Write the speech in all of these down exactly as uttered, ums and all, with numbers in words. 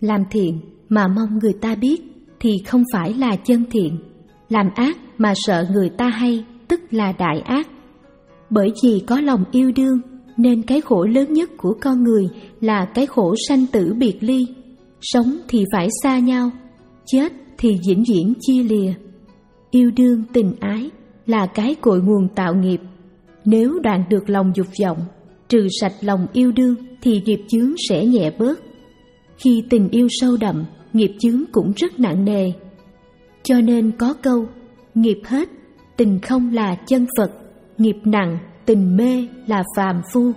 Làm thiện mà mong người ta biết thì không phải là chân thiện. Làm ác mà sợ người ta hay tức là đại ác. Bởi vì có lòng yêu đương nên cái khổ lớn nhất của con người là cái khổ sanh tử biệt ly. Sống thì phải xa nhau, chết thì vĩnh viễn chia lìa. Yêu đương tình ái là cái cội nguồn tạo nghiệp. Nếu đoạn được lòng dục vọng, trừ sạch lòng yêu đương thì nghiệp chướng sẽ nhẹ bớt. Khi tình yêu sâu đậm, nghiệp chướng cũng rất nặng nề. Cho nên có câu, nghiệp hết, tình không là chân Phật, nghiệp nặng, tình mê là phàm phu.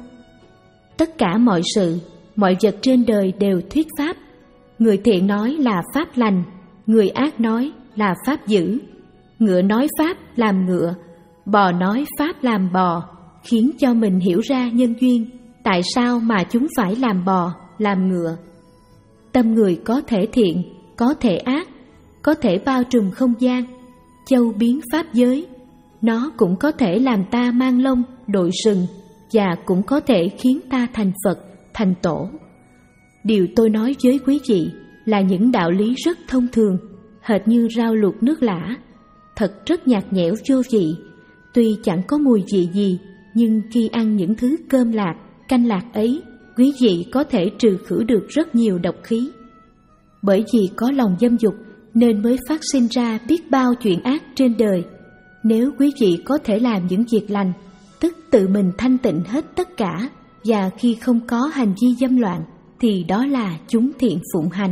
Tất cả mọi sự, mọi vật trên đời đều thuyết pháp. Người thiện nói là pháp lành, người ác nói là pháp dữ. Ngựa nói pháp làm ngựa, bò nói pháp làm bò, khiến cho mình hiểu ra nhân duyên, tại sao mà chúng phải làm bò, làm ngựa. Tâm người có thể thiện, có thể ác, có thể bao trùm không gian, châu biến pháp giới. Nó cũng có thể làm ta mang lông, đội sừng, và cũng có thể khiến ta thành Phật, thành Tổ. Điều tôi nói với quý vị là những đạo lý rất thông thường, hệt như rau luộc nước lã, thật rất nhạt nhẽo vô vị. Tuy chẳng có mùi vị gì, nhưng khi ăn những thứ cơm lạc, canh lạc ấy, quý vị có thể trừ khử được rất nhiều độc khí. Bởi vì có lòng dâm dục nên mới phát sinh ra biết bao chuyện ác trên đời. Nếu quý vị có thể làm những việc lành, tức tự mình thanh tịnh hết tất cả, và khi không có hành vi dâm loạn, thì đó là chúng thiện phụng hành.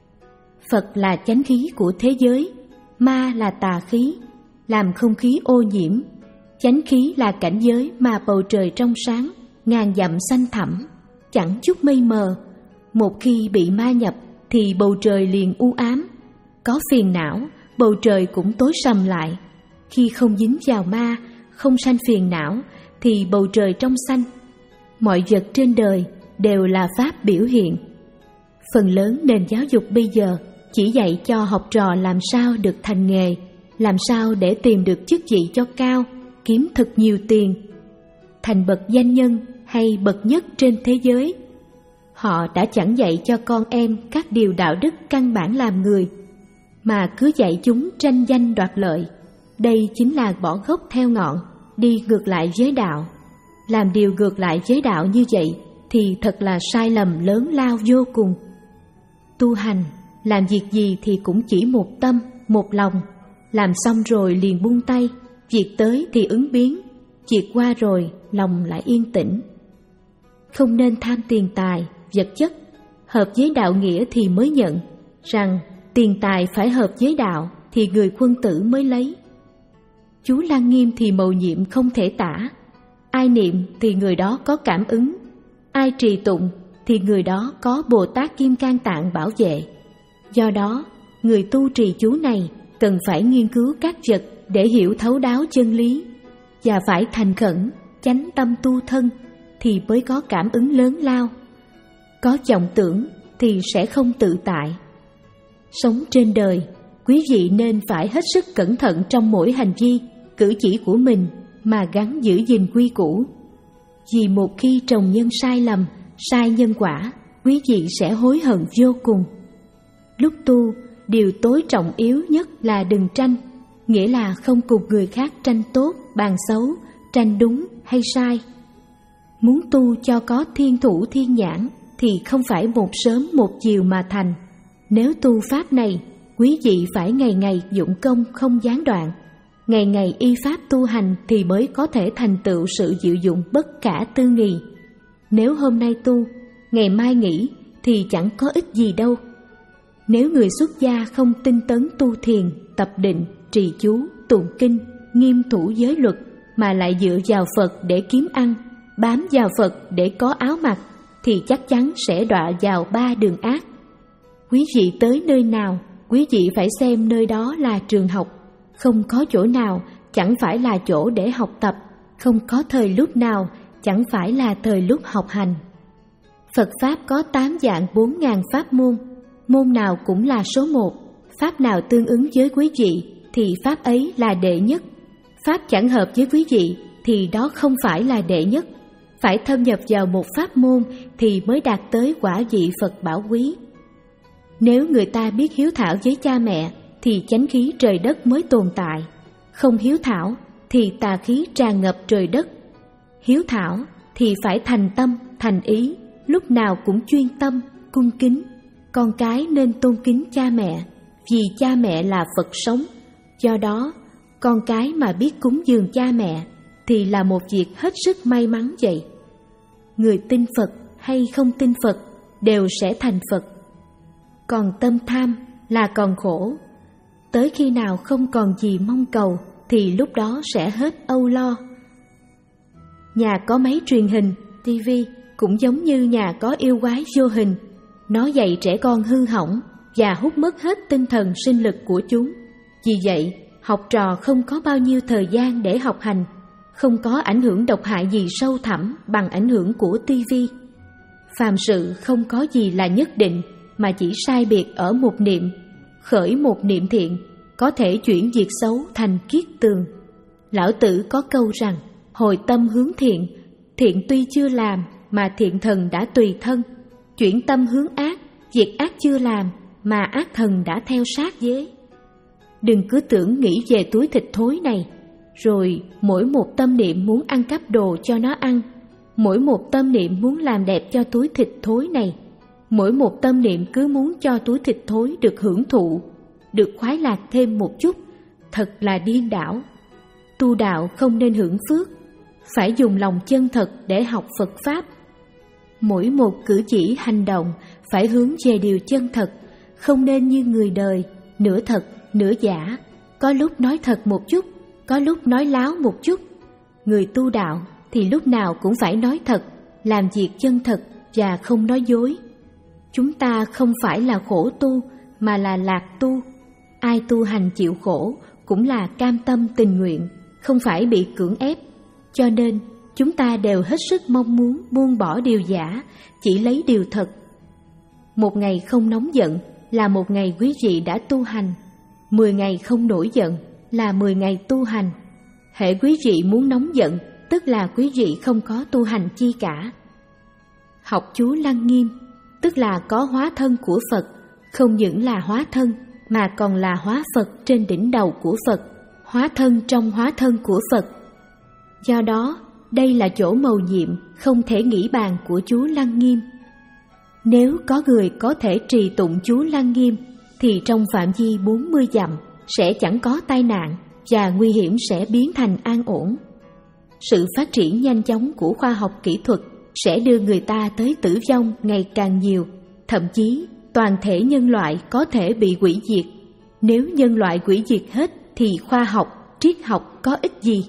Phật là chánh khí của thế giới, ma là tà khí, làm không khí ô nhiễm. Chánh khí là cảnh giới mà bầu trời trong sáng, ngàn dặm xanh thẳm, chẳng chút mây mờ. Một khi bị ma nhập thì bầu trời liền u ám. Có phiền não, bầu trời cũng tối sầm lại. Khi không dính vào ma, không sanh phiền não, thì bầu trời trong xanh. Mọi vật trên đời đều là pháp biểu hiện. Phần lớn nền giáo dục bây giờ chỉ dạy cho học trò làm sao được thành nghề, làm sao để tìm được chức vị cho cao, kiếm thật nhiều tiền, thành bậc danh nhân hay bậc nhất trên thế giới. Họ đã chẳng dạy cho con em các điều đạo đức căn bản làm người, mà cứ dạy chúng tranh danh đoạt lợi. Đây chính là bỏ gốc theo ngọn, đi ngược lại với đạo. Làm điều ngược lại với đạo như vậy thì thật là sai lầm lớn lao vô cùng. Tu hành, làm việc gì thì cũng chỉ một tâm, một lòng. Làm xong rồi liền buông tay, việc tới thì ứng biến, việc qua rồi lòng lại yên tĩnh. Không nên tham tiền tài, vật chất. Hợp với đạo nghĩa thì mới nhận, rằng tiền tài phải hợp với đạo thì người quân tử mới lấy. Chú Lăng Nghiêm thì mầu nhiệm không thể tả. Ai niệm thì người đó có cảm ứng, ai trì tụng thì người đó có Bồ Tát Kim Cang Tạng bảo vệ. Do đó, người tu trì chú này cần phải nghiên cứu các vật để hiểu thấu đáo chân lý, và phải thành khẩn, chánh tâm tu thân thì mới có cảm ứng lớn lao. Có vọng tưởng thì sẽ không tự tại. Sống trên đời, quý vị nên phải hết sức cẩn thận trong mỗi hành vi, cử chỉ của mình mà gắn giữ gìn quy củ. Vì một khi trồng nhân sai lầm, sai nhân quả, quý vị sẽ hối hận vô cùng. Lúc tu, điều tối trọng yếu nhất là đừng tranh, nghĩa là không cùng người khác tranh tốt, bàn xấu, tranh đúng hay sai. Muốn tu cho có thiên thủ thiên nhãn thì không phải một sớm một chiều mà thành. Nếu tu pháp này, quý vị phải ngày ngày dụng công không gián đoạn, ngày ngày y pháp tu hành thì mới có thể thành tựu sự diệu dụng bất khả tư nghị. Nếu hôm nay tu, ngày mai nghỉ thì chẳng có ích gì đâu. Nếu người xuất gia không tinh tấn tu thiền, tập định, trì chú, tụng kinh, nghiêm thủ giới luật, mà lại dựa vào Phật để kiếm ăn, bám vào Phật để có áo mặc, thì chắc chắn sẽ đọa vào ba đường ác. Quý vị tới nơi nào, quý vị phải xem nơi đó là trường học. Không có chỗ nào chẳng phải là chỗ để học tập, không có thời lúc nào chẳng phải là thời lúc học hành. Phật Pháp có tám vạn bốn ngàn pháp môn, môn nào cũng là số một. Pháp nào tương ứng với quý vị thì pháp ấy là đệ nhất. Pháp chẳng hợp với quý vị thì đó không phải là đệ nhất. Phải thâm nhập vào một pháp môn thì mới đạt tới quả vị Phật bảo quý. Nếu người ta biết hiếu thảo với cha mẹ thì chánh khí trời đất mới tồn tại. Không hiếu thảo thì tà khí tràn ngập trời đất. Hiếu thảo thì phải thành tâm, thành ý, lúc nào cũng chuyên tâm, cung kính. Con cái nên tôn kính cha mẹ, vì cha mẹ là Phật sống. Do đó, con cái mà biết cúng dường cha mẹ thì là một việc hết sức may mắn vậy. Người tin Phật hay không tin Phật đều sẽ thành Phật. Còn tâm tham là còn khổ. Tới khi nào không còn gì mong cầu thì lúc đó sẽ hết âu lo. Nhà có máy truyền hình, tivi cũng giống như nhà có yêu quái vô hình. Nó dạy trẻ con hư hỏng và hút mất hết tinh thần sinh lực của chúng. Vì vậy, học trò không có bao nhiêu thời gian để học hành, không có ảnh hưởng độc hại gì sâu thẳm bằng ảnh hưởng của tivi. Phàm sự không có gì là nhất định, mà chỉ sai biệt ở một niệm. Khởi một niệm thiện có thể chuyển việc xấu thành kiết tường. Lão Tử có câu rằng, hồi tâm hướng thiện, thiện tuy chưa làm mà thiện thần đã tùy thân. Chuyển tâm hướng ác, việc ác chưa làm mà ác thần đã theo sát dế. Đừng cứ tưởng nghĩ về túi thịt thối này, rồi mỗi một tâm niệm muốn ăn cắp đồ cho nó ăn, mỗi một tâm niệm muốn làm đẹp cho túi thịt thối này, mỗi một tâm niệm cứ muốn cho túi thịt thối được hưởng thụ, được khoái lạc thêm một chút, thật là điên đảo. Tu đạo không nên hưởng phước, phải dùng lòng chân thật để học Phật Pháp. Mỗi một cử chỉ hành động phải hướng về điều chân thật, không nên như người đời, nửa thật, nửa giả, có lúc nói thật một chút, có lúc nói láo một chút. Người tu đạo thì lúc nào cũng phải nói thật, làm việc chân thật và không nói dối. Chúng ta không phải là khổ tu, mà là lạc tu. Ai tu hành chịu khổ cũng là cam tâm tình nguyện, không phải bị cưỡng ép. Cho nên, chúng ta đều hết sức mong muốn buông bỏ điều giả, chỉ lấy điều thật. Một ngày không nóng giận là một ngày quý vị đã tu hành. Mười ngày không nổi giận là mười ngày tu hành. Hễ quý vị muốn nóng giận, tức là quý vị không có tu hành chi cả. Học chú Lăng Nghiêm, tức là có hóa thân của Phật, không những là hóa thân, mà còn là hóa Phật trên đỉnh đầu của Phật, hóa thân trong hóa thân của Phật. Do đó, đây là chỗ mầu nhiệm không thể nghĩ bàn của chú Lăng Nghiêm. Nếu có người có thể trì tụng chú Lăng Nghiêm, thì trong phạm vi bốn mươi dặm sẽ chẳng có tai nạn và nguy hiểm sẽ biến thành an ổn. Sự phát triển nhanh chóng của khoa học kỹ thuật sẽ đưa người ta tới tử vong ngày càng nhiều, thậm chí toàn thể nhân loại có thể bị hủy diệt. Nếu nhân loại hủy diệt hết thì khoa học, triết học có ích gì?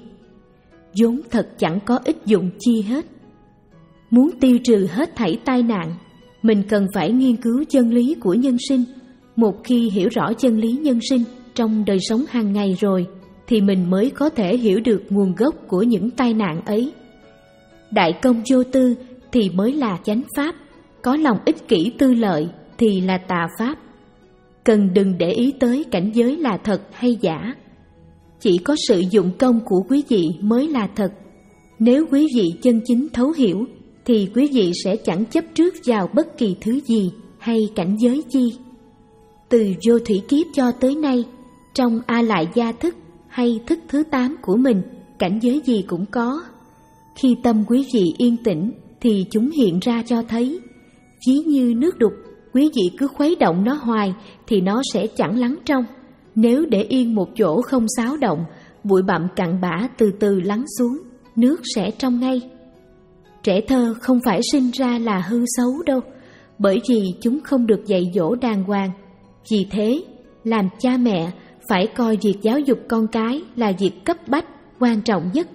Vốn thật chẳng có ích dụng chi hết. Muốn tiêu trừ hết thảy tai nạn, mình cần phải nghiên cứu chân lý của nhân sinh. Một khi hiểu rõ chân lý nhân sinh trong đời sống hàng ngày rồi, thì mình mới có thể hiểu được nguồn gốc của những tai nạn ấy. Đại công vô tư thì mới là chánh pháp, có lòng ích kỷ tư lợi thì là tà pháp. Cần đừng để ý tới cảnh giới là thật hay giả. Chỉ có sự dụng công của quý vị mới là thật. Nếu quý vị chân chính thấu hiểu, thì quý vị sẽ chẳng chấp trước vào bất kỳ thứ gì hay cảnh giới chi. Từ vô thủy kiếp cho tới nay, trong A Lại Gia thức hay thức thứ tám của mình, cảnh giới gì cũng có. Khi tâm quý vị yên tĩnh thì chúng hiện ra cho thấy. Ví như nước đục, quý vị cứ khuấy động nó hoài thì nó sẽ chẳng lắng trong. Nếu để yên một chỗ không xáo động, bụi bặm cặn bã từ từ lắng xuống, nước sẽ trong ngay. Trẻ thơ không phải sinh ra là hư xấu đâu, bởi vì chúng không được dạy dỗ đàng hoàng. Vì thế, làm cha mẹ phải coi việc giáo dục con cái là việc cấp bách, quan trọng nhất.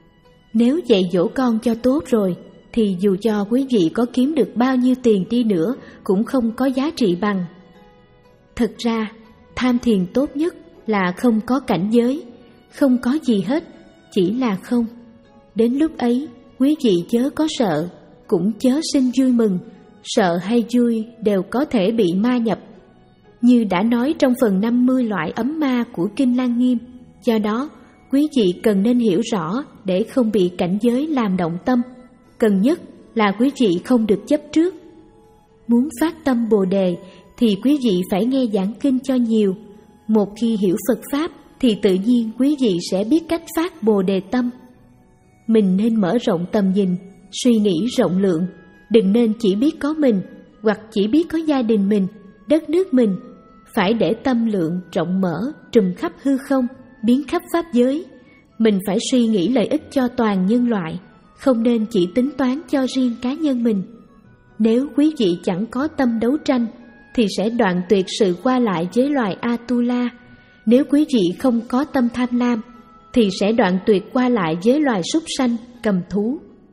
Nếu dạy dỗ con cho tốt rồi, thì dù cho quý vị có kiếm được bao nhiêu tiền đi nữa cũng không có giá trị bằng. Thực ra, tham thiền tốt nhất là không có cảnh giới, không có gì hết, chỉ là không. Đến lúc ấy, quý vị chớ có sợ, cũng chớ sinh vui mừng, sợ hay vui đều có thể bị ma nhập. Như đã nói trong phần năm mươi loại ấm ma của Kinh Lăng Nghiêm, do đó quý vị cần nên hiểu rõ để không bị cảnh giới làm động tâm. Cần nhất là quý vị không được chấp trước. Muốn phát tâm Bồ Đề thì quý vị phải nghe giảng kinh cho nhiều. Một khi hiểu Phật Pháp thì tự nhiên quý vị sẽ biết cách phát Bồ Đề tâm. Mình nên mở rộng tầm nhìn, suy nghĩ rộng lượng, đừng nên chỉ biết có mình hoặc chỉ biết có gia đình mình, đất nước mình. Phải để tâm lượng rộng mở, trùm khắp hư không, biến khắp pháp giới. Mình phải suy nghĩ lợi ích cho toàn nhân loại, không nên chỉ tính toán cho riêng cá nhân mình. Nếu quý vị chẳng có tâm đấu tranh thì sẽ đoạn tuyệt sự qua lại với loài Atula. Nếu quý vị không có tâm tham lam thì sẽ đoạn tuyệt qua lại với loài súc sanh, cầm thú.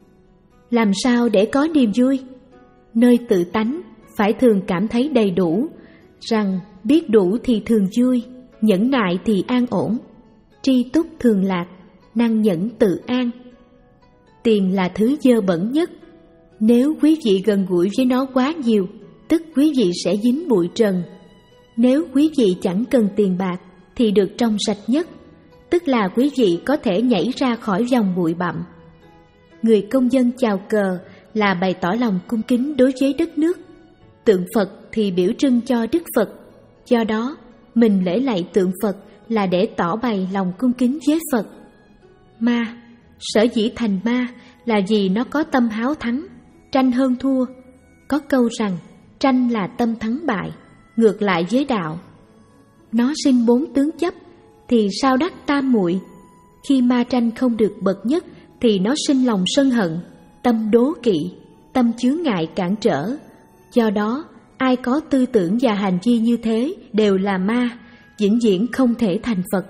Làm sao để có niềm vui? Nơi tự tánh phải thường cảm thấy đầy đủ, rằng biết đủ thì thường vui, nhẫn nại thì an ổn, tri túc thường lạc, năng nhẫn tự an. Tiền là thứ dơ bẩn nhất. Nếu quý vị gần gũi với nó quá nhiều, tức quý vị sẽ dính bụi trần. Nếu quý vị chẳng cần tiền bạc thì được trong sạch nhất, tức là quý vị có thể nhảy ra khỏi vòng bụi bặm. Người công dân chào cờ là bày tỏ lòng cung kính đối với đất nước. Tượng Phật thì biểu trưng cho Đức Phật. Do đó, mình lễ lạy tượng Phật là để tỏ bày lòng cung kính với Phật. Ma, sở dĩ thành ma là vì nó có tâm háo thắng, tranh hơn thua. Có câu rằng tranh là tâm thắng bại, ngược lại với đạo. Nó sinh bốn tướng chấp thì sao đắc tam muội. Khi ma tranh không được bậc nhất thì nó sinh lòng sân hận, tâm đố kỵ, tâm chướng ngại cản trở. Do đó, ai có tư tưởng và hành vi như thế đều là ma, vĩnh viễn không thể thành Phật.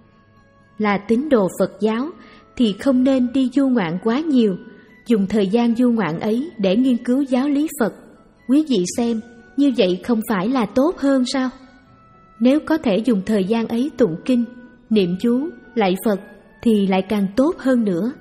Là tín đồ Phật giáo thì không nên đi du ngoạn quá nhiều, dùng thời gian du ngoạn ấy để nghiên cứu giáo lý Phật. Quý vị xem, như vậy không phải là tốt hơn sao? Nếu có thể dùng thời gian ấy tụng kinh, niệm chú, lạy Phật thì lại càng tốt hơn nữa.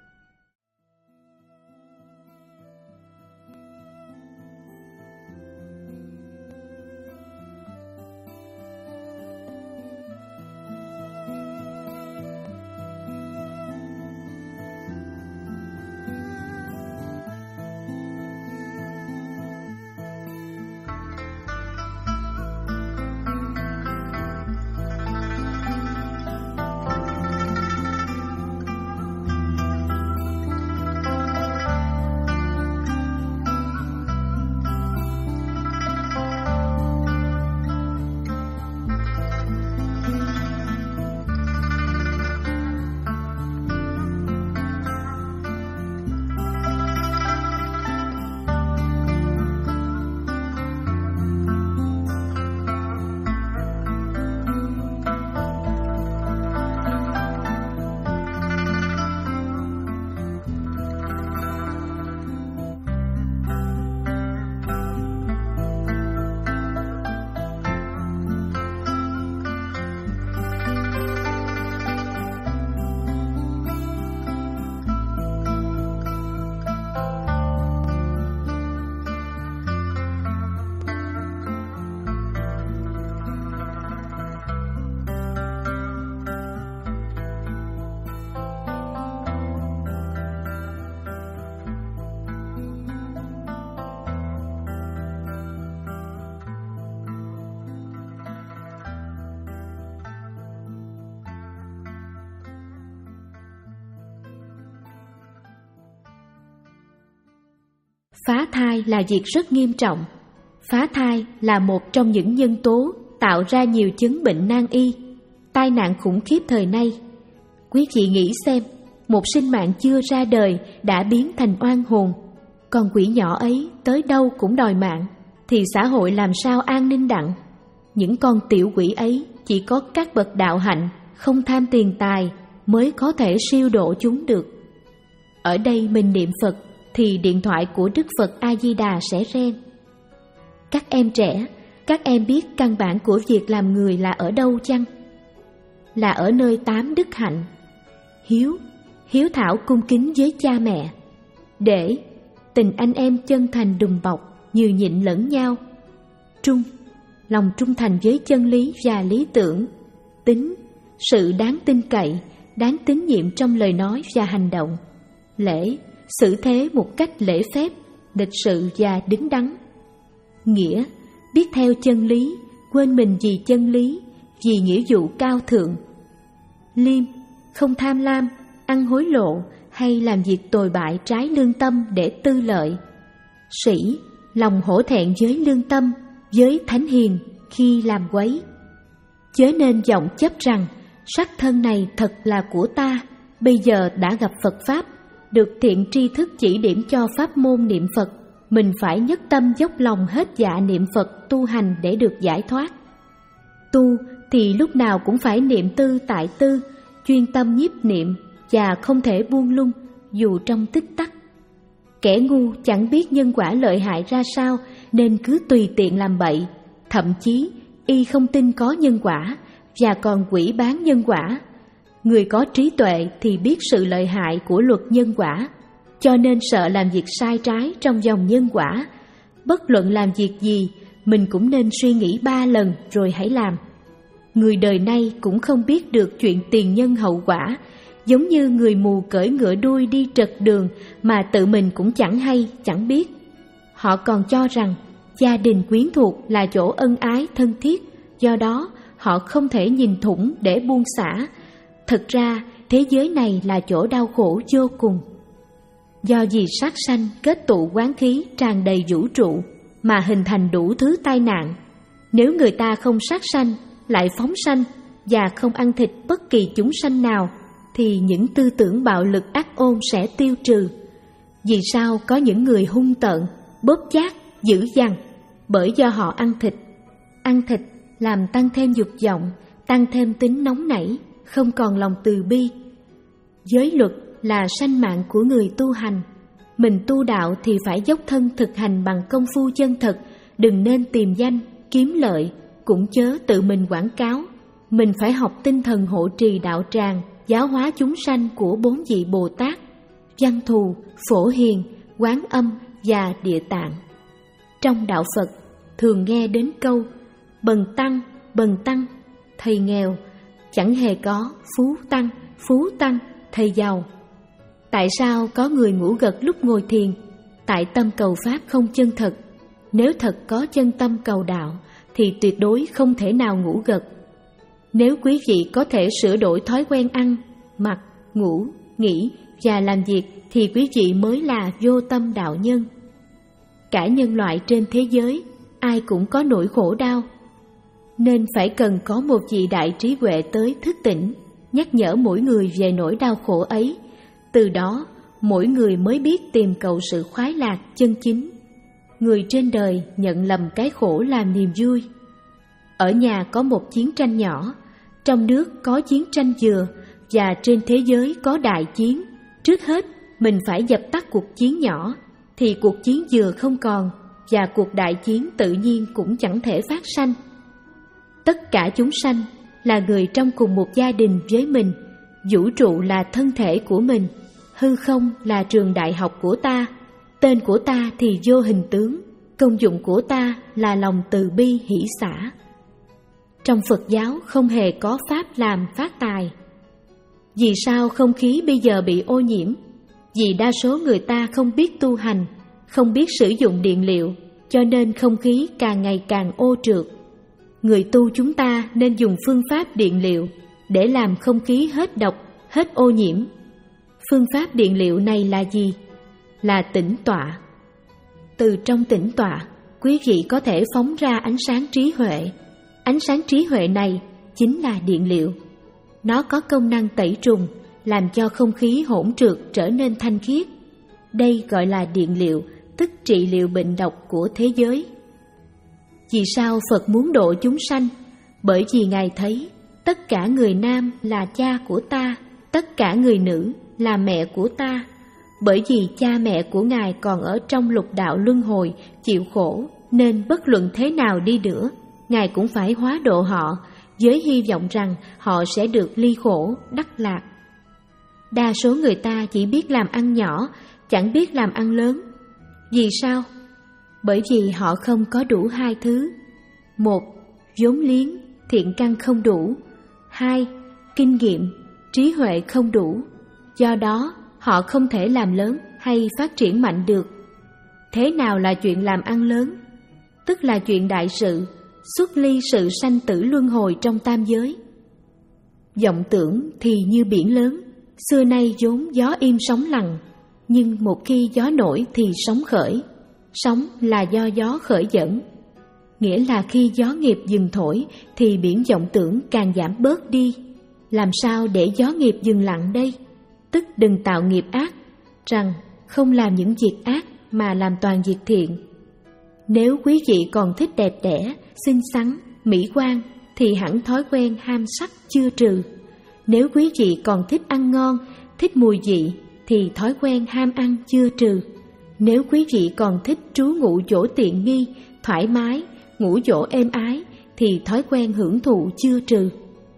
Phá thai là việc rất nghiêm trọng. Phá thai là một trong những nhân tố tạo ra nhiều chứng bệnh nan y, tai nạn khủng khiếp thời nay. Quý vị nghĩ xem, một sinh mạng chưa ra đời đã biến thành oan hồn, con quỷ nhỏ ấy tới đâu cũng đòi mạng, thì xã hội làm sao an ninh đặng? Những con tiểu quỷ ấy chỉ có các bậc đạo hạnh, không tham tiền tài mới có thể siêu độ chúng được. Ở đây mình niệm Phật thì điện thoại của Đức Phật A-di-đà sẽ reng. Các em trẻ, các em biết căn bản của việc làm người là ở đâu chăng? Là ở nơi tám đức hạnh: hiếu, hiếu thảo cung kính với cha mẹ; để, tình anh em chân thành đùm bọc, nhường nhịn lẫn nhau; trung, lòng trung thành với chân lý và lý tưởng; tín, sự đáng tin cậy, đáng tín nhiệm trong lời nói và hành động; lễ, xử thế một cách lễ phép, lịch sự và đứng đắn; nghĩa, biết theo chân lý, quên mình vì chân lý, vì nghĩa vụ cao thượng. Liêm, không tham lam, ăn hối lộ hay làm việc tồi bại trái lương tâm để tư lợi. Sĩ, lòng hổ thẹn với lương tâm, với thánh hiền khi làm quấy. Chớ nên vọng chấp rằng sắc thân này thật là của ta, bây giờ đã gặp Phật Pháp, được thiện tri thức chỉ điểm cho pháp môn niệm Phật, mình phải nhất tâm dốc lòng hết dạ niệm Phật tu hành để được giải thoát. Tu thì lúc nào cũng phải niệm tư tại tư, chuyên tâm nhiếp niệm và không thể buông lung dù trong tích tắc. Kẻ ngu chẳng biết nhân quả lợi hại ra sao nên cứ tùy tiện làm bậy, thậm chí y không tin có nhân quả và còn quỷ bán nhân quả. Người có trí tuệ thì biết sự lợi hại của luật nhân quả, cho nên sợ làm việc sai trái trong dòng nhân quả. Bất luận làm việc gì, mình cũng nên suy nghĩ ba lần rồi hãy làm. Người đời nay cũng không biết được chuyện tiền nhân hậu quả, giống như người mù cưỡi ngựa đuôi đi trật đường mà tự mình cũng chẳng hay, chẳng biết. Họ còn cho rằng gia đình quyến thuộc là chỗ ân ái thân thiết, do đó họ không thể nhìn thủng để buông xả. Thực ra thế giới này là chỗ đau khổ vô cùng. Do vì sát sanh kết tụ quán khí tràn đầy vũ trụ mà hình thành đủ thứ tai nạn. Nếu người ta không sát sanh, lại phóng sanh và không ăn thịt bất kỳ chúng sanh nào, thì những tư tưởng bạo lực ác ôn sẽ tiêu trừ. Vì sao có những người hung tợn, bóp chát, dữ dằn? Bởi do họ ăn thịt. Ăn thịt làm tăng thêm dục vọng, tăng thêm tính nóng nảy, không còn lòng từ bi. Giới luật là sanh mạng của người tu hành. Mình tu đạo thì phải dốc thân thực hành bằng công phu chân thật, đừng nên tìm danh, kiếm lợi, cũng chớ tự mình quảng cáo. Mình phải học tinh thần hộ trì đạo tràng, giáo hóa chúng sanh của bốn vị Bồ Tát, Văn Thù, Phổ Hiền, Quán Âm và Địa Tạng. Trong đạo Phật thường nghe đến câu bần tăng, bần tăng, thầy nghèo, chẳng hề có phú tăng, phú tăng, thầy giàu. Tại sao có người ngủ gật lúc ngồi thiền? Tại tâm cầu Pháp không chân thật. Nếu thật có chân tâm cầu đạo thì tuyệt đối không thể nào ngủ gật. Nếu quý vị có thể sửa đổi thói quen ăn, mặc, ngủ, nghỉ và làm việc thì quý vị mới là vô tâm đạo nhân. Cả nhân loại trên thế giới, ai cũng có nỗi khổ đau, nên phải cần có một vị đại trí huệ tới thức tỉnh, nhắc nhở mỗi người về nỗi đau khổ ấy. Từ đó, mỗi người mới biết tìm cầu sự khoái lạc chân chính. Người trên đời nhận lầm cái khổ làm niềm vui. Ở nhà có một chiến tranh nhỏ, trong nước có chiến tranh dừa, và trên thế giới có đại chiến. Trước hết, mình phải dập tắt cuộc chiến nhỏ, thì cuộc chiến dừa không còn, và cuộc đại chiến tự nhiên cũng chẳng thể phát sanh. Tất cả chúng sanh là người trong cùng một gia đình với mình, vũ trụ là thân thể của mình, hư không là trường đại học của ta, tên của ta thì vô hình tướng, công dụng của ta là lòng từ bi hỷ xả. Trong Phật giáo không hề có pháp làm phát tài. Vì sao không khí bây giờ bị ô nhiễm? Vì đa số người ta không biết tu hành, không biết sử dụng điện liệu, cho nên không khí càng ngày càng ô trượt. Người tu chúng ta nên dùng phương pháp điện liệu để làm không khí hết độc, hết ô nhiễm. Phương pháp điện liệu này là gì? Là tĩnh tọa. Từ trong tĩnh tọa, quý vị có thể phóng ra ánh sáng trí huệ. Ánh sáng trí huệ này chính là điện liệu. Nó có công năng tẩy trùng, làm cho không khí hỗn trượt trở nên thanh khiết. Đây gọi là điện liệu, tức trị liệu bệnh độc của thế giới. Vì sao Phật muốn độ chúng sanh? Bởi vì Ngài thấy tất cả người nam là cha của ta, tất cả người nữ là mẹ của ta. Bởi vì cha mẹ của Ngài còn ở trong lục đạo luân hồi chịu khổ, nên bất luận thế nào đi nữa, Ngài cũng phải hóa độ họ, với hy vọng rằng họ sẽ được ly khổ, đắc lạc. Đa số người ta chỉ biết làm ăn nhỏ, chẳng biết làm ăn lớn. Vì sao? Bởi vì họ không có đủ hai thứ. Một, vốn liếng, thiện căn không đủ. Hai, kinh nghiệm, trí huệ không đủ. Do đó, họ không thể làm lớn hay phát triển mạnh được. Thế nào là chuyện làm ăn lớn? tức là chuyện đại sự, xuất ly sự sanh tử luân hồi trong tam giới. Vọng tưởng thì như biển lớn, xưa nay vốn gió im sóng lặng, nhưng một khi gió nổi thì sóng khởi. Sóng là do gió khởi dẫn, nghĩa là khi gió nghiệp dừng thổi thì biển vọng tưởng càng giảm bớt đi. Làm sao để gió nghiệp dừng lặng đây? Tức đừng tạo nghiệp ác, rằng không làm những việc ác mà làm toàn việc thiện. Nếu quý vị còn thích đẹp đẽ, xinh xắn, mỹ quan thì hẳn thói quen ham sắc chưa trừ. Nếu quý vị còn thích ăn ngon, thích mùi vị thì thói quen ham ăn chưa trừ. Nếu quý vị còn thích trú ngụ chỗ tiện nghi, thoải mái, ngủ chỗ êm ái thì thói quen hưởng thụ chưa trừ.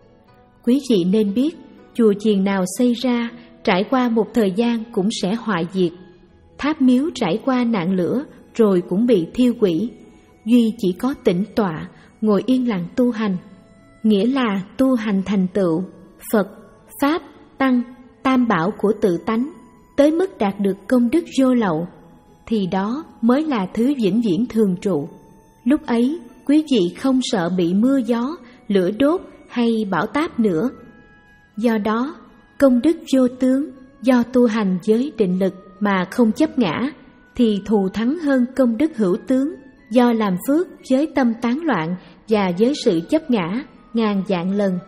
Quý vị nên biết, chùa chiền nào xây ra, trải qua một thời gian cũng sẽ hoại diệt. Tháp miếu trải qua nạn lửa rồi cũng bị thiêu hủy. Duy chỉ có tĩnh tọa, ngồi yên lặng tu hành, nghĩa là tu hành thành tựu Phật, Pháp, Tăng, tam bảo của tự tánh, tới mức đạt được công đức vô lậu, thì đó mới là thứ vĩnh viễn thường trụ. Lúc ấy, quý vị không sợ bị mưa gió, lửa đốt hay bão táp nữa. Do đó, công đức vô tướng, do tu hành với định lực mà không chấp ngã, thì thù thắng hơn công đức hữu tướng, do làm phước với tâm tán loạn và với sự chấp ngã ngàn vạn lần.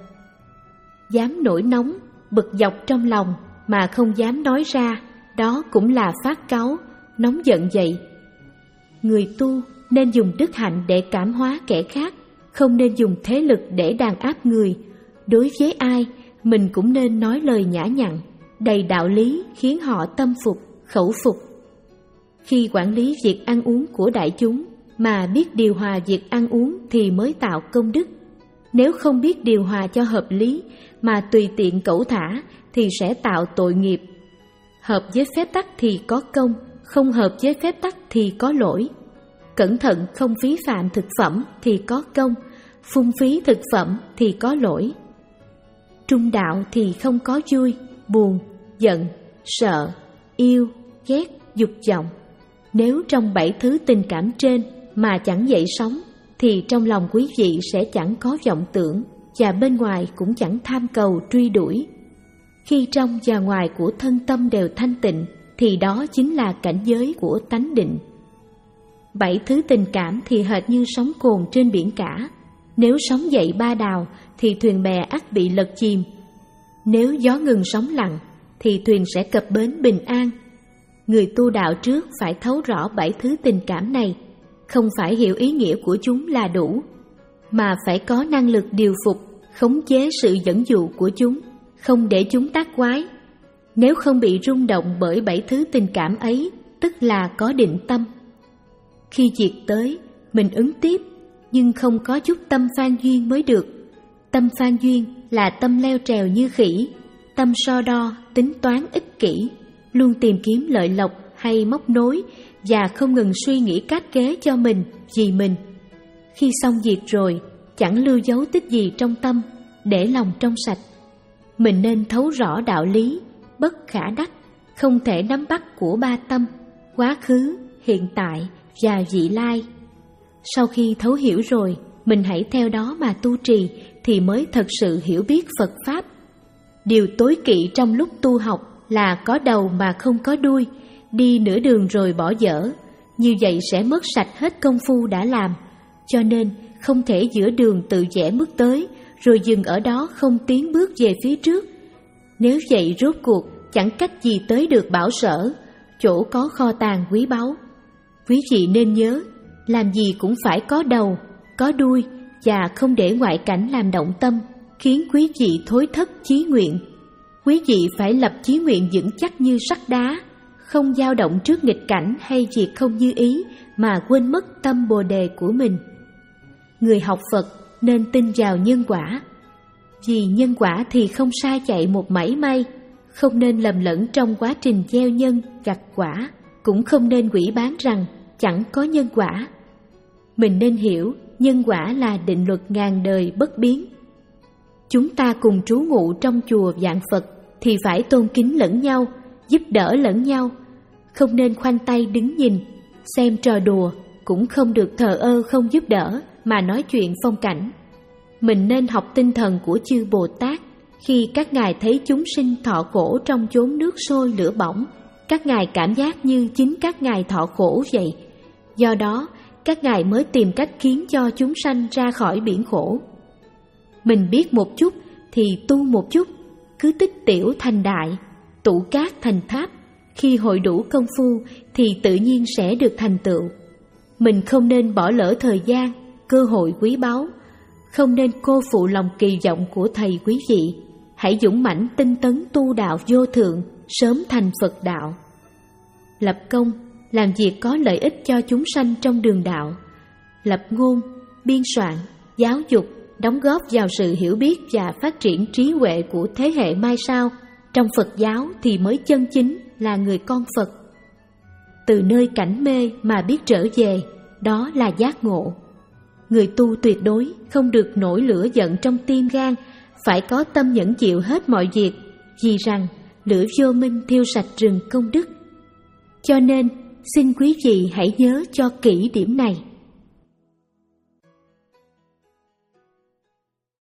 Dám nổi nóng, bực dọc trong lòng mà không dám nói ra, đó cũng là phát cáu, nóng giận vậy. Người tu nên dùng đức hạnh để cảm hóa kẻ khác, không nên dùng thế lực để đàn áp người. Đối với ai, mình cũng nên nói lời nhã nhặn, đầy đạo lý khiến họ tâm phục, khẩu phục. Khi quản lý việc ăn uống của đại chúng mà biết điều hòa việc ăn uống thì mới tạo công đức. Nếu không biết điều hòa cho hợp lý mà tùy tiện cẩu thả thì sẽ tạo tội nghiệp. Hợp với phép tắc thì có công, không hợp với phép tắc thì có lỗi. Cẩn thận không phí phạm thực phẩm thì có công, phung phí thực phẩm thì có lỗi. Trung đạo thì không có vui, buồn, giận, sợ, yêu, ghét, dục vọng. Nếu trong bảy thứ tình cảm trên mà chẳng dậy sóng, thì trong lòng quý vị sẽ chẳng có vọng tưởng, và bên ngoài cũng chẳng tham cầu truy đuổi. Khi trong và ngoài của thân tâm đều thanh tịnh, thì đó chính là cảnh giới của tánh định. Bảy thứ tình cảm thì hệt như sóng cồn trên biển cả. Nếu sóng dậy ba đào, thì thuyền bè ắt bị lật chìm. Nếu gió ngừng sóng lặng, thì thuyền sẽ cập bến bình an. Người tu đạo trước phải thấu rõ bảy thứ tình cảm này, không phải hiểu ý nghĩa của chúng là đủ, mà phải có năng lực điều phục, khống chế sự dẫn dụ của chúng, không để chúng tác quái. Nếu không bị rung động bởi bảy thứ tình cảm ấy, tức là có định tâm. Khi việc tới, mình ứng tiếp, nhưng không có chút tâm phan duyên mới được. Tâm phan duyên là tâm leo trèo như khỉ, tâm so đo, tính toán ích kỷ, luôn tìm kiếm lợi lộc hay móc nối và không ngừng suy nghĩ cát kế cho mình, vì mình. Khi xong việc rồi, chẳng lưu dấu tích gì trong tâm, để lòng trong sạch. Mình nên thấu rõ đạo lý, bất khả đắc, không thể nắm bắt của ba tâm, quá khứ, hiện tại và vị lai. Sau khi thấu hiểu rồi, mình hãy theo đó mà tu trì thì mới thật sự hiểu biết Phật Pháp. Điều tối kỵ trong lúc tu học là có đầu mà không có đuôi, đi nửa đường rồi bỏ dở. Như vậy sẽ mất sạch hết công phu đã làm. Cho nên không thể giữa đường tự vẽ bước tới, rồi dừng ở đó không tiến bước về phía trước. Nếu vậy rốt cuộc chẳng cách gì tới được bảo sở, chỗ có kho tàng quý báu. Quý vị nên nhớ, làm gì cũng phải có đầu, có đuôi, và không để ngoại cảnh làm động tâm, khiến quý vị thối thất chí nguyện. Quý vị phải lập chí nguyện vững chắc như sắt đá, không dao động trước nghịch cảnh hay việc không như ý mà quên mất tâm bồ đề của mình. Người học Phật nên tin vào nhân quả. Vì nhân quả thì không sai chạy một mảy may, không nên lầm lẫn trong quá trình gieo nhân, gặt quả, cũng không nên quỷ bán rằng chẳng có nhân quả. Mình nên hiểu nhân quả là định luật ngàn đời bất biến. Chúng ta cùng trú ngụ trong chùa vạn Phật thì phải tôn kính lẫn nhau, giúp đỡ lẫn nhau, không nên khoanh tay đứng nhìn, xem trò đùa cũng không được thờ ơ không giúp đỡ mà nói chuyện phong cảnh. Mình nên học tinh thần của chư Bồ Tát. Khi các ngài thấy chúng sinh thọ khổ trong chốn nước sôi lửa bỏng, các ngài cảm giác như chính các ngài thọ khổ vậy. Do đó, các ngài mới tìm cách khiến cho chúng sanh ra khỏi biển khổ. Mình biết một chút thì tu một chút, cứ tích tiểu thành đại, tụ cát thành tháp. Khi hội đủ công phu thì tự nhiên sẽ được thành tựu. Mình không nên bỏ lỡ thời gian, cơ hội quý báu, không nên cô phụ lòng kỳ vọng của thầy quý vị. Hãy dũng mãnh tinh tấn tu đạo vô thượng, sớm thành Phật đạo. Lập công, làm việc có lợi ích cho chúng sanh trong đường đạo. Lập ngôn, biên soạn, giáo dục, đóng góp vào sự hiểu biết và phát triển trí huệ của thế hệ mai sau. Trong Phật giáo thì mới chân chính là người con Phật. Từ nơi cảnh mê mà biết trở về, đó là giác ngộ. Người tu tuyệt đối không được nổi lửa giận trong tim gan, phải có tâm nhẫn chịu hết mọi việc, vì rằng lửa vô minh thiêu sạch rừng công đức. Cho nên, xin quý vị hãy nhớ cho kỹ điểm này.